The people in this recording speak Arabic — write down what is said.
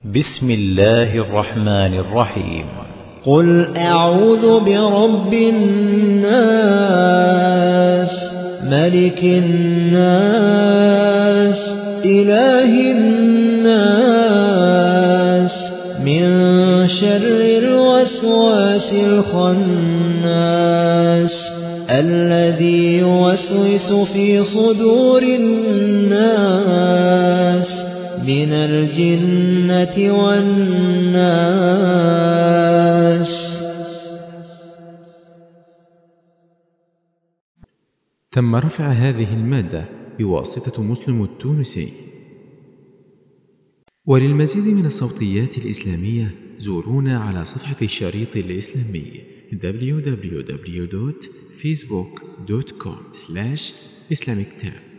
بسم الله الرحمن الرحيم. قل أعوذ برب الناس ملك الناس إله الناس من شر الوسواس الخناس الذي يوسوس في صدور الناس من الجنة والناس. تم رفع هذه المادة بواسطة مسلم التونسي. وللمزيد من الصوتيات الإسلامية زورونا على صفحة الشريط الإسلامي www.facebook.com/islamictab.